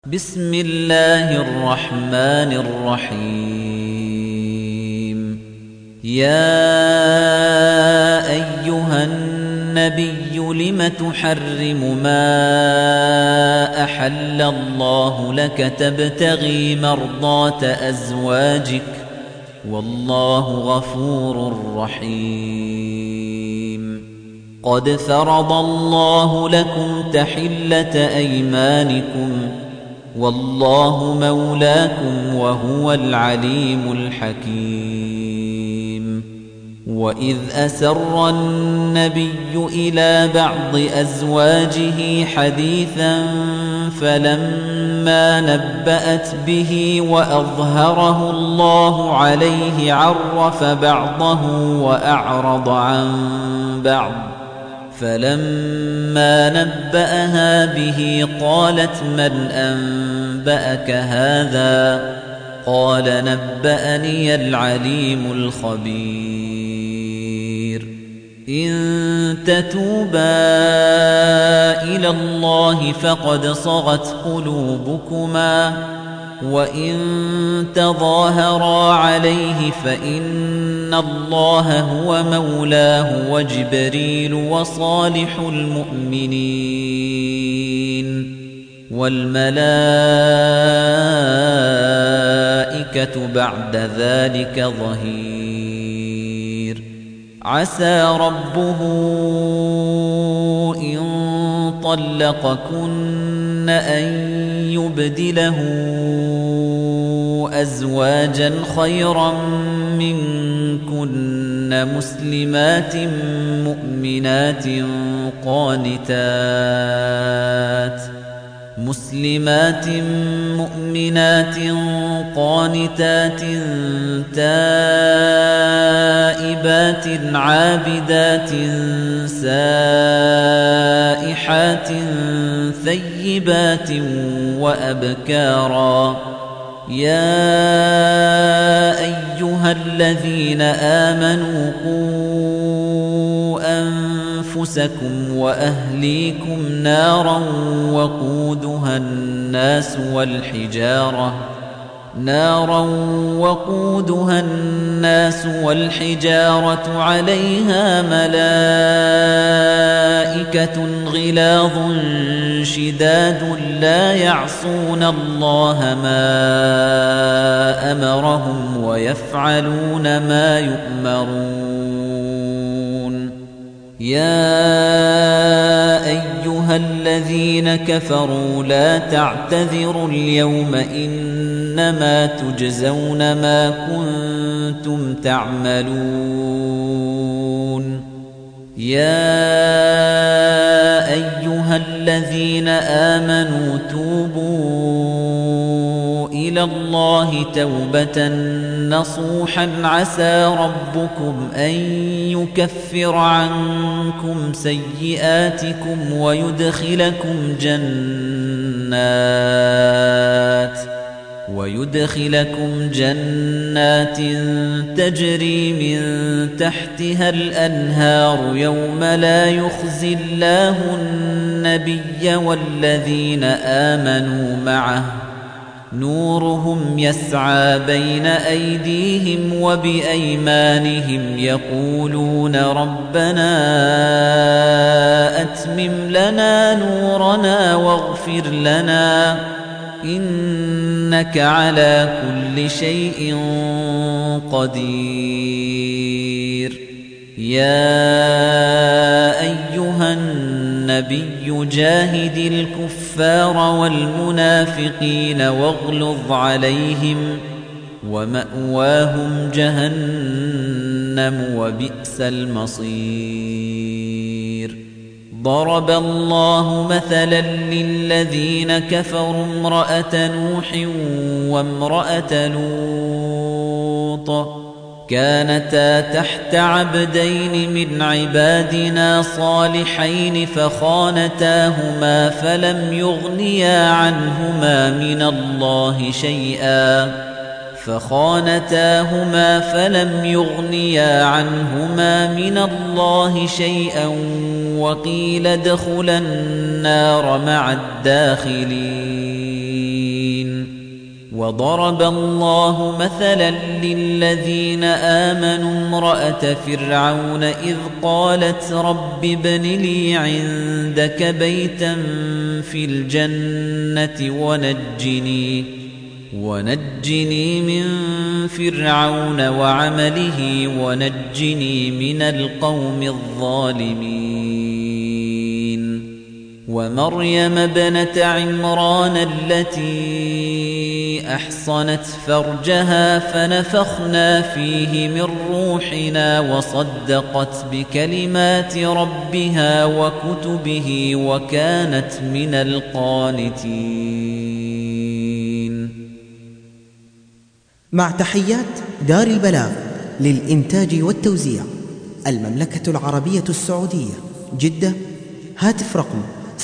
بسم الله الرحمن الرحيم يا أيها النبي لم تحرم ما أحل الله لك تبتغي مرضات أزواجك والله غفور رحيم قد فرض الله لكم تحلة أيمانكم والله مولاكم وهو العليم الحكيم وإذ أسر النبي إلى بعض أزواجه حديثا فلما نبأت به وأظهره الله عليه عرف بعضه وأعرض عن بعض فلما نبأها به قالت من أنبأك هذا قال نبأني العليم الخبير إن تتوبا إلى الله فقد صغت قلوبكما وإن تظاهرا عليه فإن الله هو مولاه وجبريل وصالح المؤمنين والملائكة بعد ذلك ظهير عسى ربه إن طلقكن أن يبدله أزواجا خيرا منكن مسلمات مؤمنات قانتات تائبات عابدات سائحات ثيبات وأبكارا يا أيها الذين آمنوا قوا أنفسكم وأهليكم نارا وقودها الناس والحجارة عليها ملائكة غلاظ شداد لا يعصون الله ما أمرهم ويفعلون ما يؤمرون يا أيها الذين كفروا لا تعتذروا اليوم إنما تجزون ما كنتم تعملون يا أيها الذين آمنوا توبوا إلى الله توبة نصوحا عسى ربكم أن يكفر عنكم سيئاتكم ويدخلكم جنات تجري من تحتها الأنهار يوم لا يخزي الله النبي والذين آمنوا معه نورهم يسعى بين أيديهم وبأيمانهم يقولون ربنا أتمم لنا نورنا واغفر لنا إنك على كل شيء قدير يا أيها النبي جاهد الكفار والمنافقين واغلظ عليهم ومأواهم جهنم وبئس المصير ضرب الله مثلا للذين كفروا امرأة نوح وامرأة لوط كانتا تحت عبدين من عبادنا صالحين فخانتاهما فلم يغنيا عنهما من الله شيئا وقيل ادخلا النار مع الداخلين وضرب الله مثلا للذين آمنوا امرأة فرعون إذ قالت رب ابن لي عندك بيتا في الجنة ونجني من فرعون وعمله ونجني من القوم الظالمين ومريم ابنة عمران التي أحصنت فرجها فنفخنا فيه من روحنا وصدقت بكلمات ربها وكتبه وكانت من القانتين. مع تحيات دار البلاغ للإنتاج والتوزيع، المملكة العربية السعودية، جدة. هاتف رقم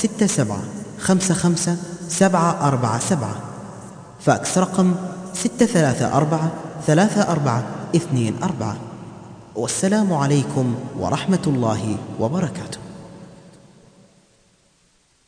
6755-747. فاكس رقم 634-3424. والسلام عليكم ورحمة الله وبركاته.